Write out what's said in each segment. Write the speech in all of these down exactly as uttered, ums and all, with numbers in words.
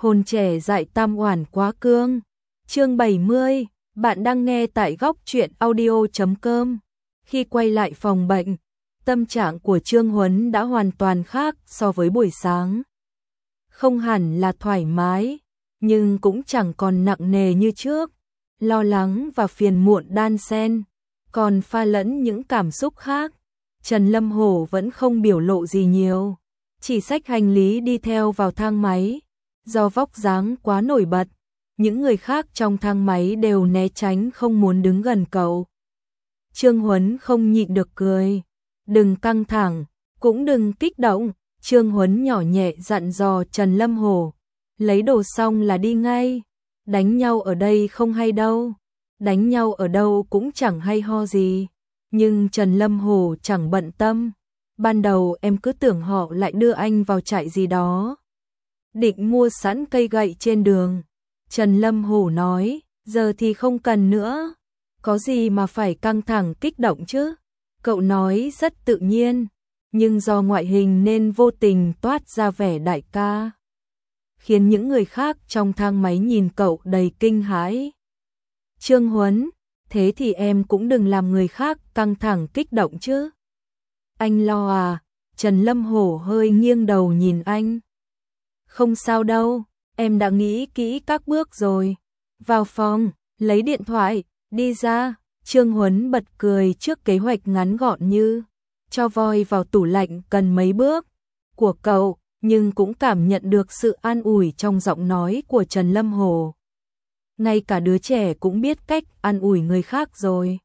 Hồn trẻ dại tam oản quá cương. Chương bảy mươi, bạn đang nghe tại góc truyện audio chấm com. Khi quay lại phòng bệnh, tâm trạng của Trương Huấn đã hoàn toàn khác so với buổi sáng. Không hẳn là thoải mái, nhưng cũng chẳng còn nặng nề như trước. Lo lắng và phiền muộn đan xen, còn pha lẫn những cảm xúc khác. Trần Lâm Hổ vẫn không biểu lộ gì nhiều, chỉ xách hành lý đi theo vào thang máy. Do vóc dáng quá nổi bật, những người khác trong thang máy đều né tránh không muốn đứng gần cậu. Trương Huấn không nhịn được cười. Đừng căng thẳng, cũng đừng kích động. Trương Huấn nhỏ nhẹ dặn dò Trần Lâm Hổ. Lấy đồ xong là đi ngay. Đánh nhau ở đây không hay đâu. Đánh nhau ở đâu cũng chẳng hay ho gì. Nhưng Trần Lâm Hổ chẳng bận tâm. Ban đầu em cứ tưởng họ lại đưa anh vào trại gì đó. Định mua sẵn cây gậy trên đường. Trần Lâm Hổ nói, giờ thì không cần nữa. Có gì mà phải căng thẳng kích động chứ? Cậu nói rất tự nhiên, nhưng do ngoại hình nên vô tình toát ra vẻ đại ca, khiến những người khác trong thang máy nhìn cậu đầy kinh hãi. Trương Huấn, thế thì em cũng đừng làm người khác căng thẳng kích động chứ. Anh lo à? Trần Lâm Hổ hơi nghiêng đầu nhìn anh. Không sao đâu, em đã nghĩ kỹ các bước rồi. Vào phòng, lấy điện thoại, đi ra. Trương Huấn bật cười trước kế hoạch ngắn gọn như cho voi vào tủ lạnh cần mấy bước của cậu, nhưng cũng cảm nhận được sự an ủi trong giọng nói của Trần Lâm Hổ. Ngay cả đứa trẻ cũng biết cách an ủi người khác rồi.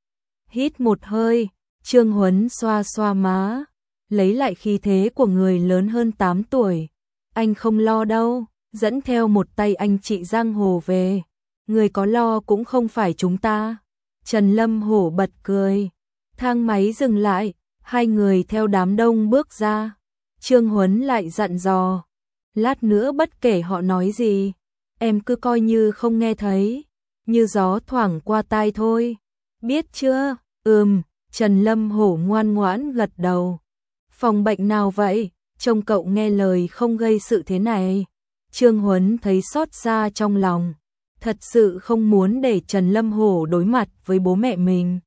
Hít một hơi, Trương Huấn xoa xoa má, lấy lại khí thế của người lớn hơn tám tuổi. Anh không lo đâu, dẫn theo một tay anh chị giang hồ về. Người có lo cũng không phải chúng ta. Trần Lâm Hổ bật cười. Thang máy dừng lại, hai người theo đám đông bước ra. Trương Huấn lại dặn dò, lát nữa bất kể họ nói gì, em cứ coi như không nghe thấy, như gió thoảng qua tai thôi. Biết chưa? Ừm. Trần Lâm Hổ ngoan ngoãn gật đầu. Phòng bệnh nào vậy? Trông cậu nghe lời không gây sự thế này. Trương Huấn thấy xót xa trong lòng. Thật sự không muốn để Trần Lâm Hổ đối mặt với bố mẹ mình.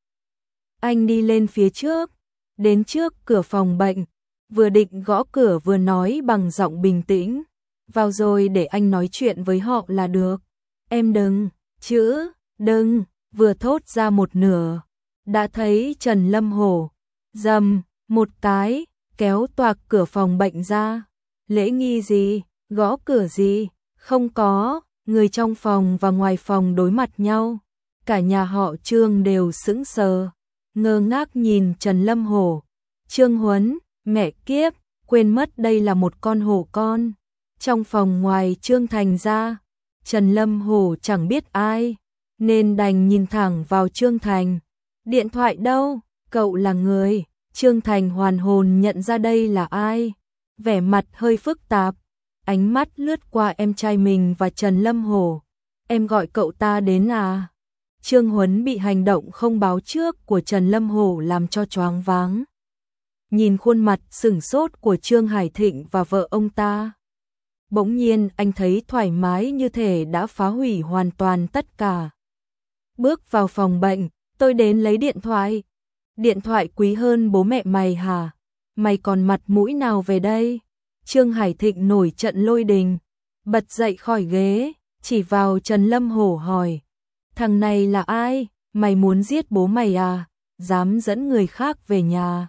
Anh đi lên phía trước, đến trước cửa phòng bệnh, vừa định gõ cửa vừa nói bằng giọng bình tĩnh. Vào rồi để anh nói chuyện với họ là được. Em đừng, chữ, đừng, vừa thốt ra một nửa. Đã thấy Trần Lâm Hổ, dầm, một cái, kéo toạc cửa phòng bệnh ra. Lễ nghi gì, gõ cửa gì, không có. Người trong phòng và ngoài phòng đối mặt nhau. Cả nhà họ Trương đều sững sờ, ngơ ngác nhìn Trần Lâm Hổ. Trương Huấn, mẹ kiếp, quên mất đây là một con hổ con. Trong phòng ngoài Trương Thành ra, Trần Lâm Hổ chẳng biết ai, nên đành nhìn thẳng vào Trương Thành. Điện thoại đâu? Cậu là người. Trương Thành hoàn hồn nhận ra đây là ai. Vẻ mặt hơi phức tạp. Ánh mắt lướt qua em trai mình và Trần Lâm Hổ. Em gọi cậu ta đến à? Trương Huấn bị hành động không báo trước của Trần Lâm Hổ làm cho choáng váng. Nhìn khuôn mặt sửng sốt của Trương Hải Thịnh và vợ ông ta. Bỗng nhiên anh thấy thoải mái như thể đã phá hủy hoàn toàn tất cả. Bước vào phòng bệnh, tôi đến lấy điện thoại. Điện thoại quý hơn bố mẹ mày hả? Mày còn mặt mũi nào về đây? Trương Hải Thịnh nổi trận lôi đình, bật dậy khỏi ghế, chỉ vào Trần Lâm Hổ hỏi. Thằng này là ai? Mày muốn giết bố mày à? Dám dẫn người khác về nhà.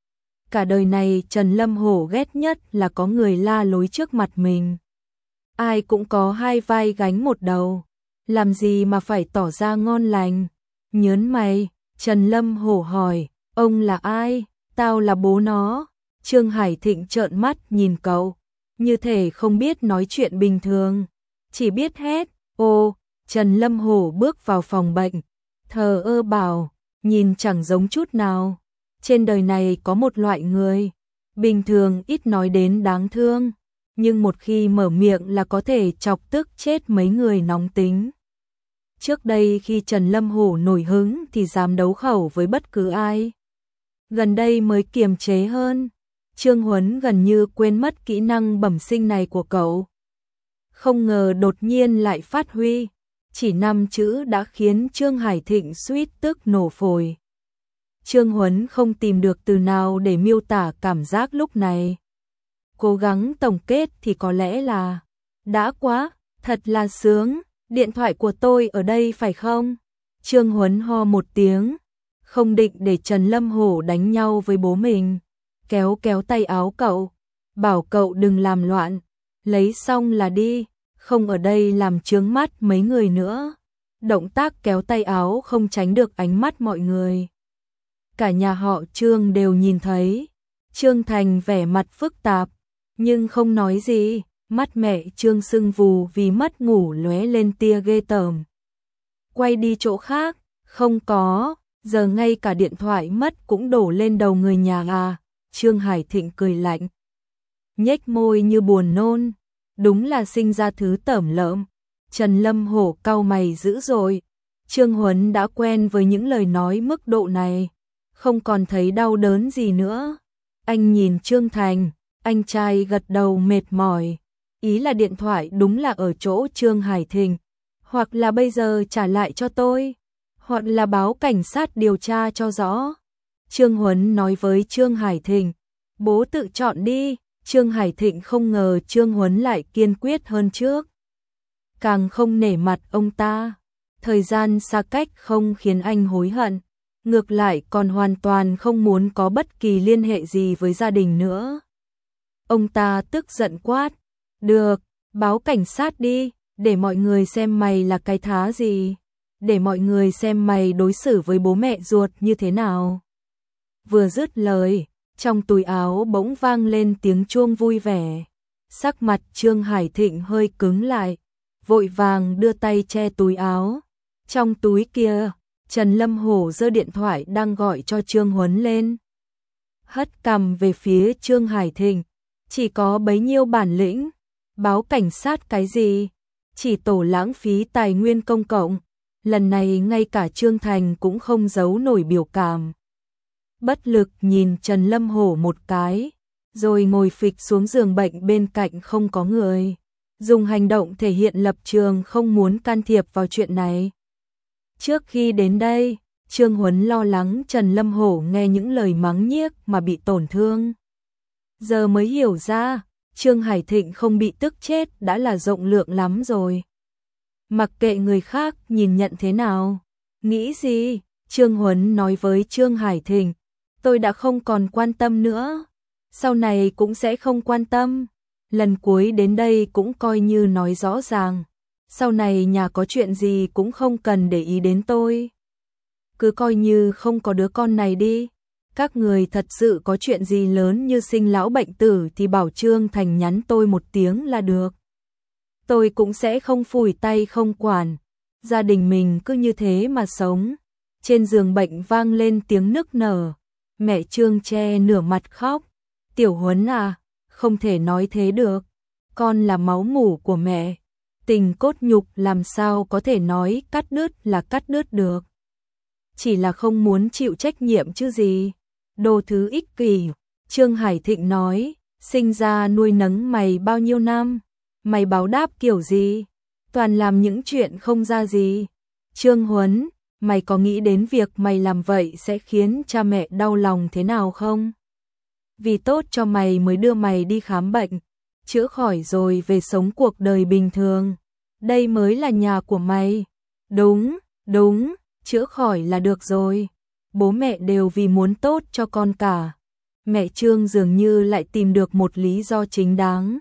Cả đời này Trần Lâm Hổ ghét nhất là có người la lối trước mặt mình. Ai cũng có hai vai gánh một đầu. Làm gì mà phải tỏ ra ngon lành? Nhớn mày, Trần Lâm Hổ hỏi, ông là ai? Tao là bố nó. Trương Hải Thịnh trợn mắt nhìn cậu, như thể không biết nói chuyện bình thường, chỉ biết hét. Ô, Trần Lâm Hổ bước vào phòng bệnh, thờ ơ bảo, nhìn chẳng giống chút nào. Trên đời này có một loại người, bình thường ít nói đến đáng thương, nhưng một khi mở miệng là có thể chọc tức chết mấy người nóng tính. Trước đây khi Trần Lâm Hổ nổi hứng thì dám đấu khẩu với bất cứ ai. Gần đây mới kiềm chế hơn. Trương Huấn gần như quên mất kỹ năng bẩm sinh này của cậu. không ngờ đột nhiên lại phát huy. Chỉ năm chữ đã khiến Trương Hải Thịnh suýt tức nổ phổi. Trương Huấn không tìm được từ nào để miêu tả cảm giác lúc này. Cố gắng tổng kết thì có lẽ là đã quá, thật là sướng, điện thoại của tôi ở đây phải không? Trương Huấn ho một tiếng, không định để Trần Lâm Hổ đánh nhau với bố mình. Kéo kéo tay áo cậu, bảo cậu đừng làm loạn, lấy xong là đi, không ở đây làm chướng mắt mấy người nữa. Động tác kéo tay áo không tránh được ánh mắt mọi người. Cả nhà họ Trương đều nhìn thấy. Trương Thành vẻ mặt phức tạp, nhưng không nói gì, mắt mẹ Trương sưng vù vì mất ngủ lóe lên tia ghê tởm. Quay đi chỗ khác, không có, giờ ngay cả điện thoại mất cũng đổ lên đầu người nhà à. Trương Hải Thịnh cười lạnh, nhếch môi như buồn nôn, đúng là sinh ra thứ tởm lợm. Trần Lâm Hổ cau mày dữ dội. Trương Huấn đã quen với những lời nói mức độ này, không còn thấy đau đớn gì nữa. Anh nhìn Trương Thành, anh trai gật đầu mệt mỏi, ý là điện thoại đúng là ở chỗ Trương Hải Thịnh, hoặc là bây giờ trả lại cho tôi, hoặc là báo cảnh sát điều tra cho rõ. Trương Huấn nói với Trương Hải Thịnh, bố tự chọn đi. Trương Hải Thịnh không ngờ Trương Huấn lại kiên quyết hơn trước. Càng không nể mặt ông ta. Thời gian xa cách không khiến anh hối hận, ngược lại còn hoàn toàn không muốn có bất kỳ liên hệ gì với gia đình nữa. Ông ta tức giận quát, được, báo cảnh sát đi, để mọi người xem mày là cái thá gì, để mọi người xem mày đối xử với bố mẹ ruột như thế nào. Vừa dứt lời, trong túi áo bỗng vang lên tiếng chuông vui vẻ. Sắc mặt Trương Hải Thịnh hơi cứng lại, vội vàng đưa tay che túi áo. Trong túi kia, Trần Lâm Hổ giơ điện thoại đang gọi cho Trương Huấn lên. Hất cằm về phía Trương Hải Thịnh, chỉ có bấy nhiêu bản lĩnh, báo cảnh sát cái gì, chỉ tổ lãng phí tài nguyên công cộng. Lần này ngay cả Trương Thành cũng không giấu nổi biểu cảm. Bất lực nhìn Trần Lâm Hổ một cái, rồi ngồi phịch xuống giường bệnh bên cạnh không có người, dùng hành động thể hiện lập trường không muốn can thiệp vào chuyện này. Trước khi đến đây, Trương Huấn lo lắng Trần Lâm Hổ nghe những lời mắng nhiếc mà bị tổn thương. Giờ mới hiểu ra, Trương Hải Thịnh không bị tức chết đã là rộng lượng lắm rồi. Mặc kệ người khác nhìn nhận thế nào, nghĩ gì, Trương Huấn nói với Trương Hải Thịnh, tôi đã không còn quan tâm nữa, sau này cũng sẽ không quan tâm. Lần cuối đến đây cũng coi như nói rõ ràng, sau này nhà có chuyện gì cũng không cần để ý đến tôi. Cứ coi như không có đứa con này đi. Các người thật sự có chuyện gì lớn như sinh lão bệnh tử thì bảo Trương Thành nhắn tôi một tiếng là được. Tôi cũng sẽ không phủi tay không quản. Gia đình mình cứ như thế mà sống. Trên giường bệnh vang lên tiếng nức nở. Mẹ Trương che nửa mặt khóc. Tiểu Huấn à, không thể nói thế được. Con là máu mủ của mẹ. Tình cốt nhục làm sao có thể nói cắt đứt là cắt đứt được. Chỉ là không muốn chịu trách nhiệm chứ gì. Đồ thứ ích kỷ. Trương Hải Thịnh nói, sinh ra nuôi nấng mày bao nhiêu năm, mày báo đáp kiểu gì, toàn làm những chuyện không ra gì. Trương Huấn, mày có nghĩ đến việc mày làm vậy sẽ khiến cha mẹ đau lòng thế nào không? Vì tốt cho mày mới đưa mày đi khám bệnh, chữa khỏi rồi về sống cuộc đời bình thường. Đây mới là nhà của mày. Đúng, đúng, chữa khỏi là được rồi. Bố mẹ đều vì muốn tốt cho con cả. Mẹ Trương dường như lại tìm được một lý do chính đáng.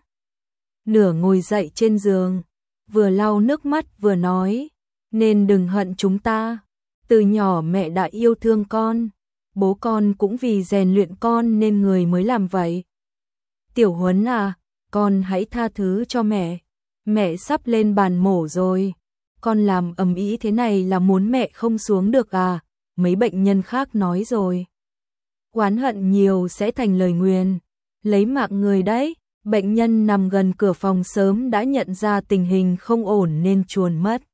Nửa ngồi dậy trên giường, vừa lau nước mắt vừa nói, nên đừng hận chúng ta. Từ nhỏ mẹ đã yêu thương con, bố con cũng vì rèn luyện con nên người mới làm vậy. Tiểu Huấn à, con hãy tha thứ cho mẹ. Mẹ sắp lên bàn mổ rồi. Con làm ầm ĩ thế này là muốn mẹ không xuống được à? Mấy bệnh nhân khác nói rồi. Oán hận nhiều sẽ thành lời nguyền. Lấy mạng người đấy. Bệnh nhân nằm gần cửa phòng sớm đã nhận ra tình hình không ổn nên chuồn mất.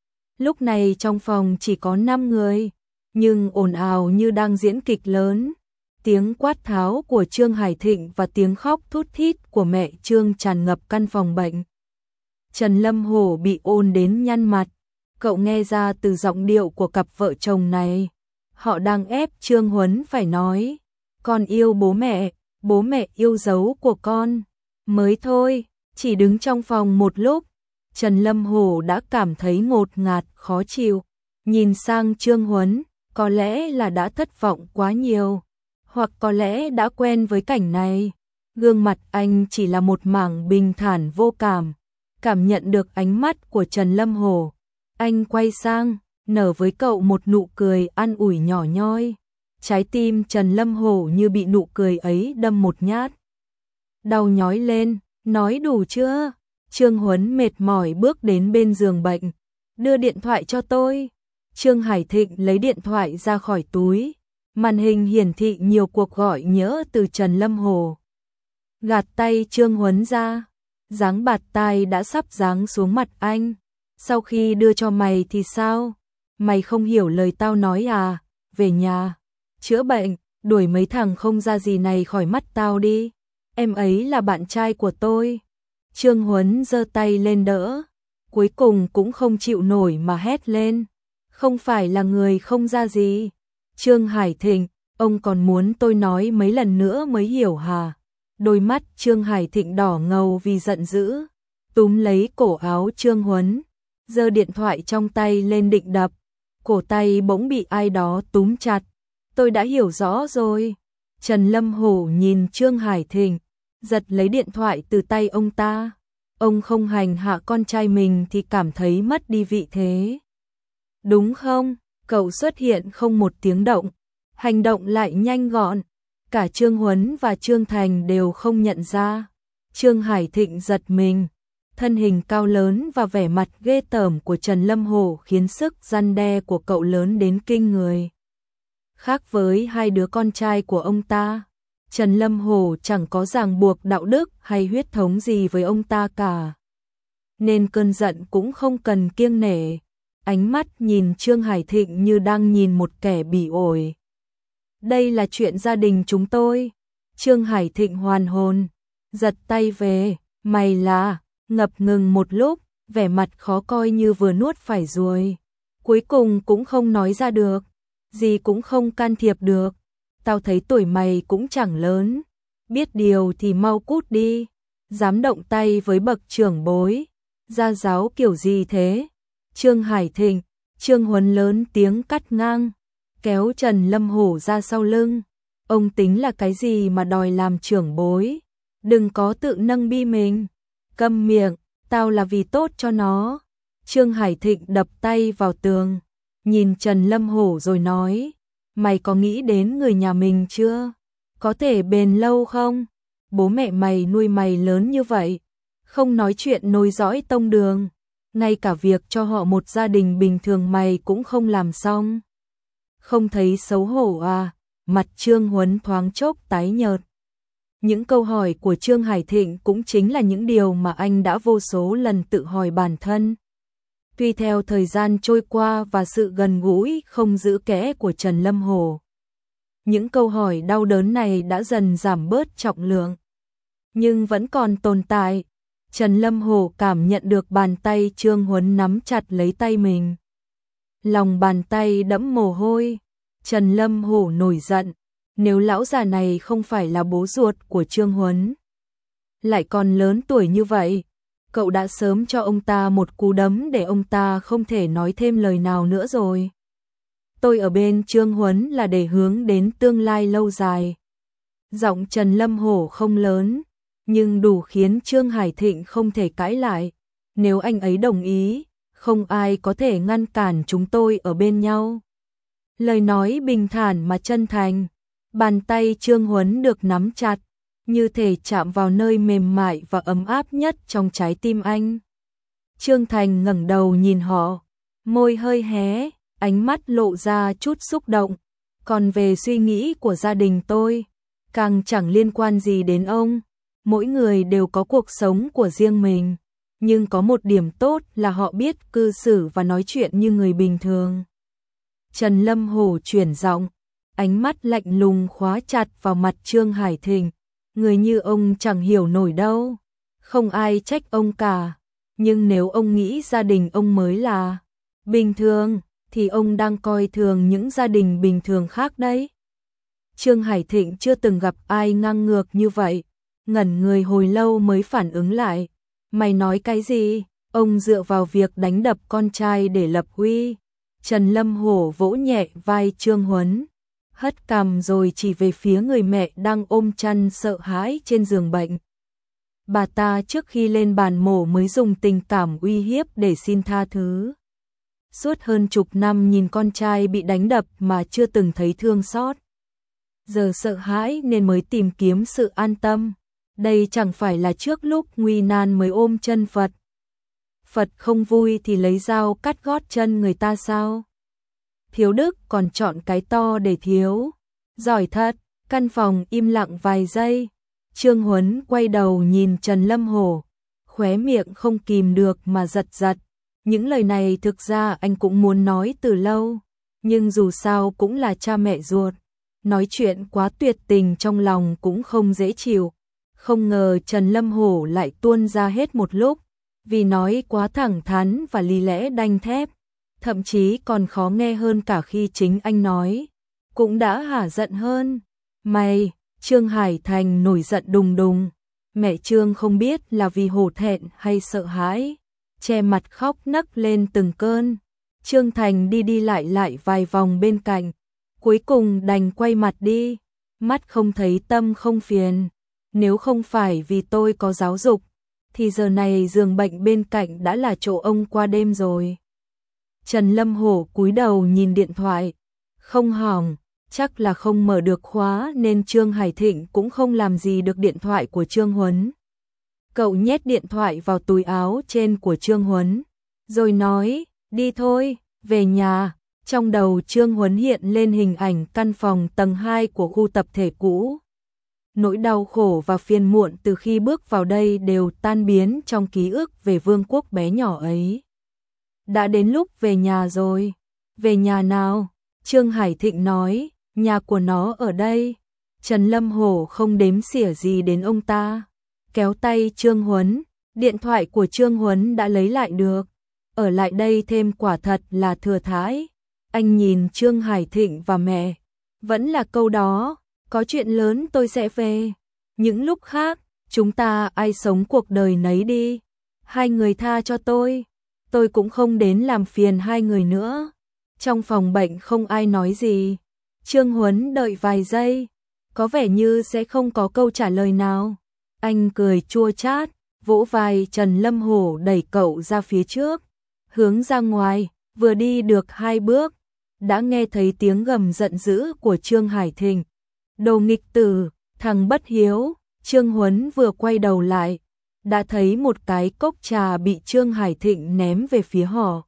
Lúc này trong phòng chỉ có năm người, nhưng ồn ào như đang diễn kịch lớn. Tiếng quát tháo của Trương Hải Thịnh và tiếng khóc thút thít của mẹ Trương tràn ngập căn phòng bệnh. Trần Lâm Hổ bị ôn đến nhăn mặt. Cậu nghe ra từ giọng điệu của cặp vợ chồng này, họ đang ép Trương Huấn phải nói, con yêu bố mẹ, bố mẹ yêu dấu của con. Mới thôi, chỉ đứng trong phòng một lúc, Trần Lâm Hổ đã cảm thấy ngột ngạt, khó chịu. Nhìn sang Trương Huấn, có lẽ là đã thất vọng quá nhiều, hoặc có lẽ đã quen với cảnh này. Gương mặt anh chỉ là một mảng bình thản vô cảm. Cảm nhận được ánh mắt của Trần Lâm Hổ, anh quay sang, nở với cậu một nụ cười an ủi nhỏ nhoi. Trái tim Trần Lâm Hổ như bị nụ cười ấy đâm một nhát. Đau nhói lên, nói đủ chưa? Trương Huấn mệt mỏi bước đến bên giường bệnh, đưa điện thoại cho tôi. Trương Hải Thịnh lấy điện thoại ra khỏi túi, màn hình hiển thị nhiều cuộc gọi nhỡ từ Trần Lâm Hổ. Gạt tay Trương Huấn ra, giáng bạt tai đã sắp giáng xuống mặt anh. Sau khi đưa cho mày thì sao? Mày không hiểu lời tao nói à? Về nhà, chữa bệnh, đuổi mấy thằng không ra gì này khỏi mắt tao đi. Em ấy là bạn trai của tôi. Trương Huấn giơ tay lên đỡ, cuối cùng cũng không chịu nổi mà hét lên. Không phải là người không ra gì. Trương Hải Thịnh, ông còn muốn tôi nói mấy lần nữa mới hiểu hả? Đôi mắt Trương Hải Thịnh đỏ ngầu vì giận dữ, túm lấy cổ áo Trương Huấn, giơ điện thoại trong tay lên định đập. Cổ tay bỗng bị ai đó túm chặt. Tôi đã hiểu rõ rồi. Trần Lâm Hổ nhìn Trương Hải Thịnh, giật lấy điện thoại từ tay ông ta. Ông không hành hạ con trai mình thì cảm thấy mất đi vị thế. Đúng không? Cậu xuất hiện không một tiếng động, hành động lại nhanh gọn. Cả Trương Huấn và Trương Thành đều không nhận ra. Trương Hải Thịnh giật mình. Thân hình cao lớn và vẻ mặt ghê tởm của Trần Lâm Hổ khiến sức răn đe của cậu lớn đến kinh người. Khác với hai đứa con trai của ông ta, Trần Lâm Hổ chẳng có ràng buộc đạo đức hay huyết thống gì với ông ta cả. Nên cơn giận cũng không cần kiêng nể. Ánh mắt nhìn Trương Hải Thịnh như đang nhìn một kẻ bỉ ổi. Đây là chuyện gia đình chúng tôi. Trương Hải Thịnh hoàn hồn, giật tay về. Mày là... Ngập ngừng một lúc, vẻ mặt khó coi như vừa nuốt phải ruồi. Cuối cùng cũng không nói ra được, gì cũng không can thiệp được. Tao thấy tuổi mày cũng chẳng lớn, biết điều thì mau cút đi. Dám động tay với bậc trưởng bối, gia giáo kiểu gì thế? Trương Hải Thịnh, Trương Huấn lớn tiếng cắt ngang, kéo Trần Lâm Hổ ra sau lưng. Ông tính là cái gì mà đòi làm trưởng bối? Đừng có tự nâng bi mình. Câm miệng, tao là vì tốt cho nó. Trương Hải Thịnh đập tay vào tường, nhìn Trần Lâm Hổ rồi nói, mày có nghĩ đến người nhà mình chưa? Có thể bền lâu không? Bố mẹ mày nuôi mày lớn như vậy, không nói chuyện nối dõi tông đường, ngay cả việc cho họ một gia đình bình thường mày cũng không làm xong. Không thấy xấu hổ à? Mặt Trương Huấn thoáng chốc tái nhợt. Những câu hỏi của Trương Hải Thịnh cũng chính là những điều mà anh đã vô số lần tự hỏi bản thân. Tuy theo thời gian trôi qua và sự gần gũi không giữ kẽ của Trần Lâm Hổ, những câu hỏi đau đớn này đã dần giảm bớt trọng lượng, nhưng vẫn còn tồn tại. Trần Lâm Hổ cảm nhận được bàn tay Trương Huấn nắm chặt lấy tay mình. Lòng bàn tay đẫm mồ hôi. Trần Lâm Hổ nổi giận. Nếu lão già này không phải là bố ruột của Trương Huấn, lại còn lớn tuổi như vậy, cậu đã sớm cho ông ta một cú đấm để ông ta không thể nói thêm lời nào nữa rồi. Tôi ở bên Trương Huấn là để hướng đến tương lai lâu dài. Giọng Trần Lâm Hổ không lớn, nhưng đủ khiến Trương Hải Thịnh không thể cãi lại. Nếu anh ấy đồng ý, không ai có thể ngăn cản chúng tôi ở bên nhau. Lời nói bình thản mà chân thành. Bàn tay Trương Huấn được nắm chặt, như thể chạm vào nơi mềm mại và ấm áp nhất trong trái tim anh. Trương Thành ngẩng đầu nhìn họ, môi hơi hé, ánh mắt lộ ra chút xúc động. Còn về suy nghĩ của gia đình tôi, càng chẳng liên quan gì đến ông. Mỗi người đều có cuộc sống của riêng mình, nhưng có một điểm tốt là họ biết cư xử và nói chuyện như người bình thường. Trần Lâm Hổ chuyển giọng, ánh mắt lạnh lùng khóa chặt vào mặt Trương Hải Thịnh. Người như ông chẳng hiểu nổi đâu. Không ai trách ông cả. Nhưng nếu ông nghĩ gia đình ông mới là bình thường, thì ông đang coi thường những gia đình bình thường khác đấy. Trương Hải Thịnh chưa từng gặp ai ngang ngược như vậy, ngẩn người hồi lâu mới phản ứng lại. Mày nói cái gì? Ông dựa vào việc đánh đập con trai để lập uy. Trần Lâm Hổ vỗ nhẹ vai Trương Huấn, hất cằm rồi chỉ về phía người mẹ đang ôm chăn sợ hãi trên giường bệnh. Bà ta trước khi lên bàn mổ mới dùng tình cảm uy hiếp để xin tha thứ. Suốt hơn chục năm nhìn con trai bị đánh đập mà chưa từng thấy thương xót. Giờ sợ hãi nên mới tìm kiếm sự an tâm. Đây chẳng phải là trước lúc nguy nan mới ôm chân Phật. Phật không vui thì lấy dao cắt gót chân người ta sao? Thiếu Đức còn chọn cái to để thiếu. Giỏi thật. Căn phòng im lặng vài giây. Trương Huấn quay đầu nhìn Trần Lâm Hổ, khóe miệng không kìm được mà giật giật. Những lời này thực ra anh cũng muốn nói từ lâu, nhưng dù sao cũng là cha mẹ ruột. Nói chuyện quá tuyệt tình trong lòng cũng không dễ chịu. Không ngờ Trần Lâm Hổ lại tuôn ra hết một lúc, vì nói quá thẳng thắn và lý lẽ đanh thép, thậm chí còn khó nghe hơn cả khi chính anh nói. Cũng đã hả giận hơn. Mày, Trương Hải Thành nổi giận đùng đùng. Mẹ Trương không biết là vì hổ thẹn hay sợ hãi, che mặt khóc nấc lên từng cơn. Trương Thành đi đi lại lại vài vòng bên cạnh, cuối cùng đành quay mặt đi. Mắt không thấy tâm không phiền. Nếu không phải vì tôi có giáo dục, thì giờ này giường bệnh bên cạnh đã là chỗ ông qua đêm rồi. Trần Lâm Hổ cúi đầu nhìn điện thoại. Không hỏng, chắc là không mở được khóa nên Trương Hải Thịnh cũng không làm gì được điện thoại của Trương Huấn. Cậu nhét điện thoại vào túi áo trên của Trương Huấn, rồi nói, đi thôi, về nhà. Trong đầu Trương Huấn hiện lên hình ảnh căn phòng tầng hai của khu tập thể cũ. Nỗi đau khổ và phiền muộn từ khi bước vào đây đều tan biến trong ký ức về vương quốc bé nhỏ ấy. Đã đến lúc về nhà rồi. Về nhà nào? Trương Hải Thịnh nói, nhà của nó ở đây. Trần Lâm Hổ không đếm xỉa gì đến ông ta. Kéo tay Trương Huấn, điện thoại của Trương Huấn đã lấy lại được. Ở lại đây thêm quả thật là thừa thãi. Anh nhìn Trương Hải Thịnh và mẹ. Vẫn là câu đó, có chuyện lớn tôi sẽ về. Những lúc khác, chúng ta ai sống cuộc đời nấy đi. Hai người tha cho tôi. Tôi cũng không đến làm phiền hai người nữa. Trong phòng bệnh không ai nói gì. Trương Huấn đợi vài giây, có vẻ như sẽ không có câu trả lời nào. Anh cười chua chát, vỗ vai Trần Lâm Hổ đẩy cậu ra phía trước, hướng ra ngoài. Vừa đi được hai bước, đã nghe thấy tiếng gầm giận dữ của Trương Hải Thịnh. Đồ nghịch tử, thằng bất hiếu. Trương Huấn vừa quay đầu lại, đã thấy một cái cốc trà bị Trương Hải Thịnh ném về phía họ.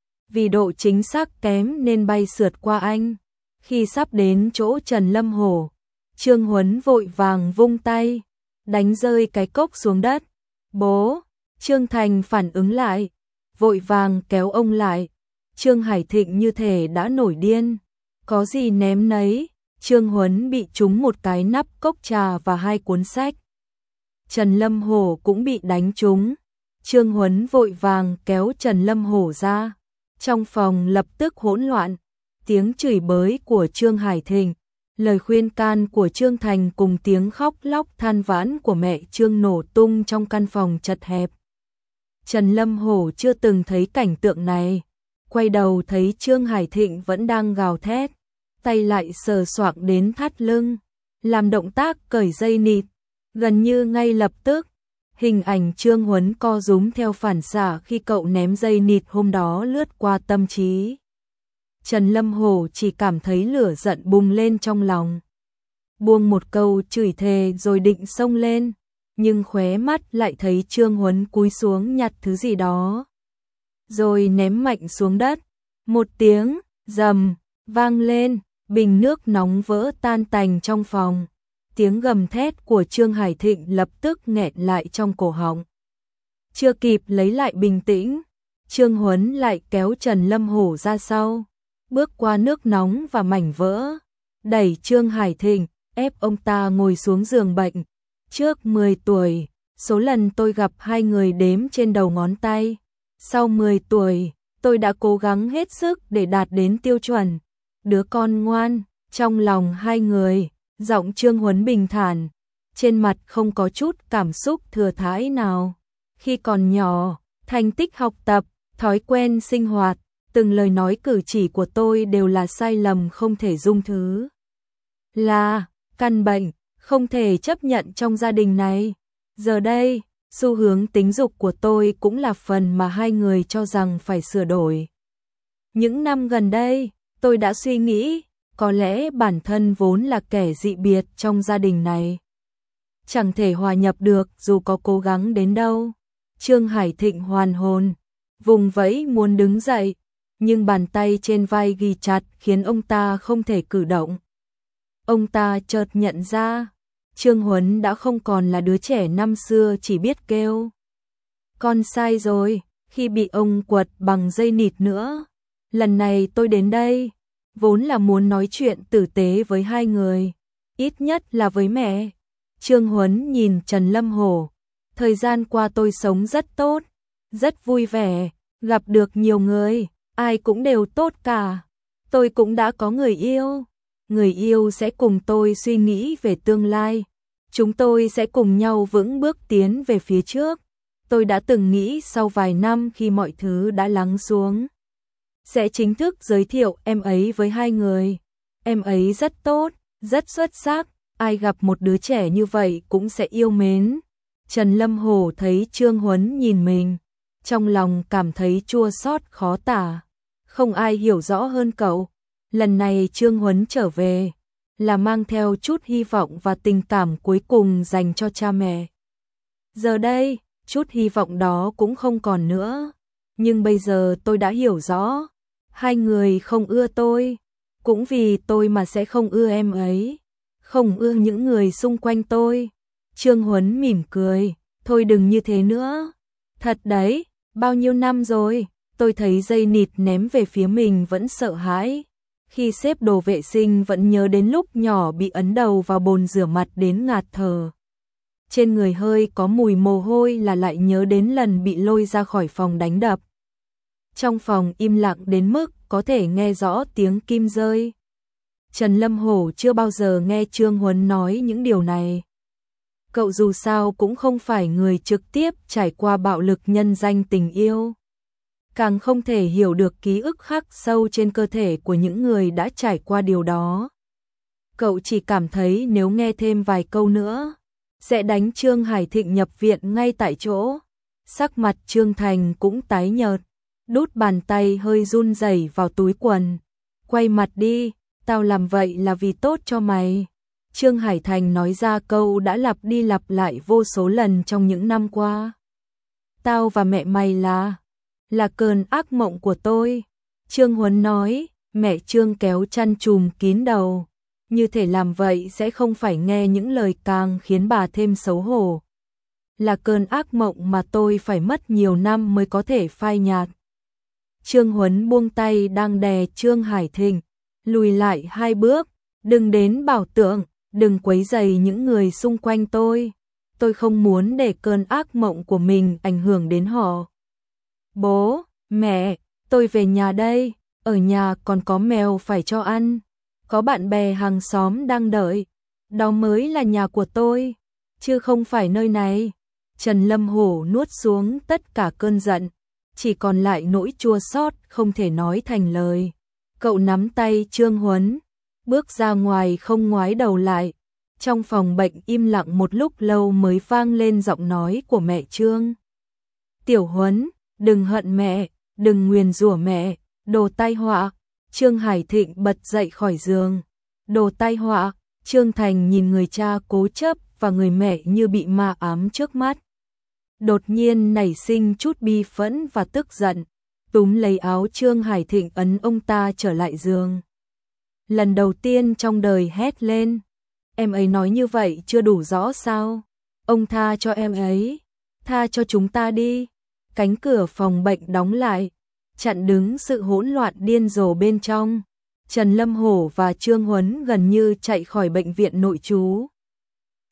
Vì độ chính xác kém nên bay sượt qua anh. Khi sắp đến chỗ Trần Lâm Hổ, Trương Huấn vội vàng vung tay, đánh rơi cái cốc xuống đất. Bố! Trương Thành phản ứng lại, vội vàng kéo ông lại. Trương Hải Thịnh như thể đã nổi điên. Có gì ném nấy. Trương Huấn bị trúng một cái nắp cốc trà và hai cuốn sách. Trần Lâm Hổ cũng bị đánh trúng. Trương Huấn vội vàng kéo Trần Lâm Hổ ra. Trong phòng lập tức hỗn loạn. Tiếng chửi bới của Trương Hải Thịnh, lời khuyên can của Trương Thành cùng tiếng khóc lóc than vãn của mẹ Trương nổ tung trong căn phòng chật hẹp. Trần Lâm Hổ chưa từng thấy cảnh tượng này. Quay đầu thấy Trương Hải Thịnh vẫn đang gào thét, tay lại sờ soạng đến thắt lưng, làm động tác cởi dây nịt. Gần như ngay lập tức, hình ảnh Trương Huấn co rúm theo phản xạ khi cậu ném dây nịt hôm đó lướt qua tâm trí. Trần Lâm Hổ chỉ cảm thấy lửa giận bùng lên trong lòng. Buông một câu chửi thề rồi định xông lên, nhưng khóe mắt lại thấy Trương Huấn cúi xuống nhặt thứ gì đó, rồi ném mạnh xuống đất. Một tiếng rầm vang lên, bình nước nóng vỡ tan tành trong phòng. Tiếng gầm thét của Trương Hải Thịnh lập tức nghẹn lại trong cổ họng. Chưa kịp lấy lại bình tĩnh, Trương Huấn lại kéo Trần Lâm Hổ ra sau, bước qua nước nóng và mảnh vỡ, đẩy Trương Hải Thịnh, ép ông ta ngồi xuống giường bệnh. Trước mười tuổi, Số lần tôi gặp hai người đếm trên đầu ngón tay. Sau mười tuổi, tôi đã cố gắng hết sức để đạt đến tiêu chuẩn đứa con ngoan. Trong lòng hai người, giọng Trương Huấn bình thản, trên mặt không có chút cảm xúc thừa thãi nào. Khi còn nhỏ, thành tích học tập, thói quen sinh hoạt, từng lời nói cử chỉ của tôi đều là sai lầm không thể dung thứ. Là căn bệnh, không thể chấp nhận trong gia đình này. Giờ đây, xu hướng tính dục của tôi cũng là phần mà hai người cho rằng phải sửa đổi. Những năm gần đây, tôi đã suy nghĩ, có lẽ bản thân vốn là kẻ dị biệt trong gia đình này. Chẳng thể hòa nhập được dù có cố gắng đến đâu. Trương Hải Thịnh hoàn hồn, vùng vẫy muốn đứng dậy, nhưng bàn tay trên vai ghi chặt khiến ông ta không thể cử động. Ông ta chợt nhận ra, Trương Huấn đã không còn là đứa trẻ năm xưa chỉ biết kêu. Con sai rồi, khi bị ông quật bằng dây nịt nữa. Lần này tôi đến đây, vốn là muốn nói chuyện tử tế với hai người, ít nhất là với mẹ. Trương Huấn nhìn Trần Lâm Hổ, thời gian qua tôi sống rất tốt, rất vui vẻ, gặp được nhiều người, ai cũng đều tốt cả. Tôi cũng đã có người yêu, người yêu sẽ cùng tôi suy nghĩ về tương lai. Chúng tôi sẽ cùng nhau vững bước tiến về phía trước. Tôi đã từng nghĩ sau vài năm khi mọi thứ đã lắng xuống, sẽ chính thức giới thiệu em ấy với hai người. Em ấy rất tốt, rất xuất sắc, ai gặp một đứa trẻ như vậy cũng sẽ yêu mến. Trần Lâm Hổ thấy Trương Huấn nhìn mình, trong lòng cảm thấy chua xót khó tả. Không ai hiểu rõ hơn cậu. Lần này Trương Huấn trở về, là mang theo chút hy vọng và tình cảm cuối cùng dành cho cha mẹ. Giờ đây, chút hy vọng đó cũng không còn nữa. Nhưng bây giờ tôi đã hiểu rõ, hai người không ưa tôi, cũng vì tôi mà sẽ không ưa em ấy, không ưa những người xung quanh tôi. Trương Huấn mỉm cười, thôi đừng như thế nữa. Thật đấy, bao nhiêu năm rồi, tôi thấy dây nịt ném về phía mình vẫn sợ hãi. Khi xếp đồ vệ sinh vẫn nhớ đến lúc nhỏ bị ấn đầu vào bồn rửa mặt đến ngạt thở. Trên người hơi có mùi mồ hôi là lại nhớ đến lần bị lôi ra khỏi phòng đánh đập. Trong phòng im lặng đến mức có thể nghe rõ tiếng kim rơi. Trần Lâm Hổ chưa bao giờ nghe Trương Huấn nói những điều này. Cậu dù sao cũng không phải người trực tiếp trải qua bạo lực nhân danh tình yêu. Càng không thể hiểu được ký ức khắc sâu trên cơ thể của những người đã trải qua điều đó. Cậu chỉ cảm thấy nếu nghe thêm vài câu nữa, sẽ đánh Trương Hải Thịnh nhập viện ngay tại chỗ. Sắc mặt Trương Thành cũng tái nhợt, đút bàn tay hơi run rẩy vào túi quần. Quay mặt đi, tao làm vậy là vì tốt cho mày. Trương Hải Thành nói ra câu đã lặp đi lặp lại vô số lần trong những năm qua. Tao và mẹ mày là... là cơn ác mộng của tôi. Trương Huấn nói, mẹ Trương kéo chăn trùm kín đầu. Như thể làm vậy sẽ không phải nghe những lời càng khiến bà thêm xấu hổ. Là cơn ác mộng mà tôi phải mất nhiều năm mới có thể phai nhạt. Trương Huấn buông tay đang đè Trương Hải Thịnh, lùi lại hai bước, đừng đến bảo tượng, đừng quấy rầy những người xung quanh tôi. Tôi không muốn để cơn ác mộng của mình ảnh hưởng đến họ. Bố, mẹ, tôi về nhà đây, ở nhà còn có mèo phải cho ăn, có bạn bè hàng xóm đang đợi, đó mới là nhà của tôi, chứ không phải nơi này. Trần Lâm Hổ nuốt xuống tất cả cơn giận, chỉ còn lại nỗi chua xót không thể nói thành lời. Cậu nắm tay Trương Huấn, bước ra ngoài không ngoái đầu lại. Trong phòng bệnh im lặng một lúc lâu mới vang lên giọng nói của mẹ Trương. Tiểu Huấn, đừng hận mẹ, đừng nguyền rủa mẹ, đồ tai họa. Trương Hải Thịnh bật dậy khỏi giường. Đồ tai họa. Trương Thành nhìn người cha cố chấp và người mẹ như bị ma ám trước mắt. Đột nhiên nảy sinh chút bi phẫn và tức giận, túm lấy áo Trương Hải Thịnh ấn ông ta trở lại giường. Lần đầu tiên trong đời hét lên, em ấy nói như vậy chưa đủ rõ sao? Ông tha cho em ấy, tha cho chúng ta đi. Cánh cửa phòng bệnh đóng lại, chặn đứng sự hỗn loạn điên rồ bên trong. Trần Lâm Hổ và Trương Huấn gần như chạy khỏi bệnh viện nội trú.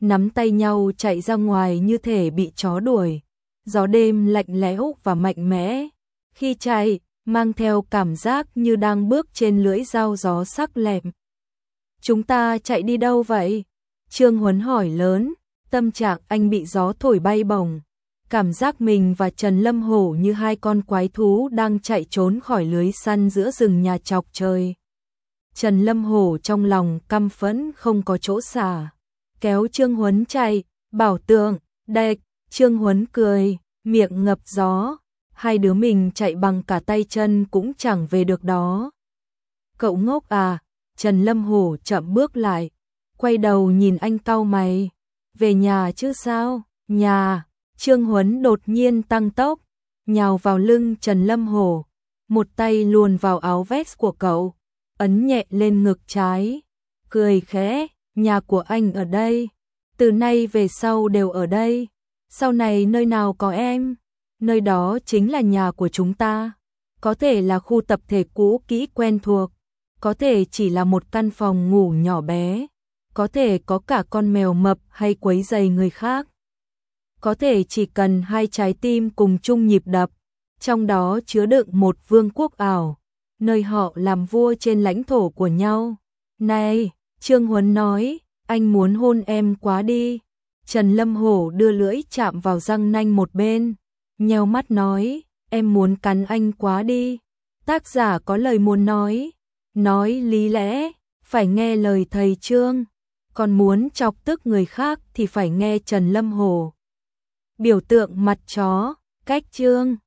nắm tay nhau chạy ra ngoài như thể bị chó đuổi. Gió đêm lạnh lẽo và mạnh mẽ. Khi chạy, mang theo cảm giác như đang bước trên lưỡi dao gió sắc lẹm. Chúng ta chạy đi đâu vậy? Trương Huấn hỏi lớn, tâm trạng anh bị gió thổi bay bổng. Cảm giác mình và Trần Lâm Hổ như hai con quái thú đang chạy trốn khỏi lưới săn giữa rừng nhà chọc trời. Trần Lâm Hổ trong lòng căm phẫn không có chỗ xả. Kéo Trương Huấn chạy, bảo tượng, đệch, Trương Huấn cười, miệng ngập gió. Hai đứa mình chạy bằng cả tay chân cũng chẳng về được đó. Cậu ngốc à? Trần Lâm Hổ chậm bước lại, quay đầu nhìn anh cau mày. Về nhà chứ sao? Nhà. Trương Huấn đột nhiên tăng tốc, nhào vào lưng Trần Lâm Hổ, một tay luồn vào áo vest của cậu, ấn nhẹ lên ngực trái, cười khẽ, nhà của anh ở đây, từ nay về sau đều ở đây, sau này nơi nào có em, nơi đó chính là nhà của chúng ta, có thể là khu tập thể cũ kỹ quen thuộc, có thể chỉ là một căn phòng ngủ nhỏ bé, có thể có cả con mèo mập hay quấy rầy người khác. Có thể chỉ cần hai trái tim cùng chung nhịp đập, trong đó chứa đựng một vương quốc ảo, nơi họ làm vua trên lãnh thổ của nhau. Này, Trương Huấn nói, anh muốn hôn em quá đi. Trần Lâm Hổ đưa lưỡi chạm vào răng nanh một bên, nheo mắt nói, em muốn cắn anh quá đi. Tác giả có lời muốn nói, nói lý lẽ, phải nghe lời thầy Trương, còn muốn chọc tức người khác thì phải nghe Trần Lâm Hổ. Biểu tượng mặt chó, cách Trương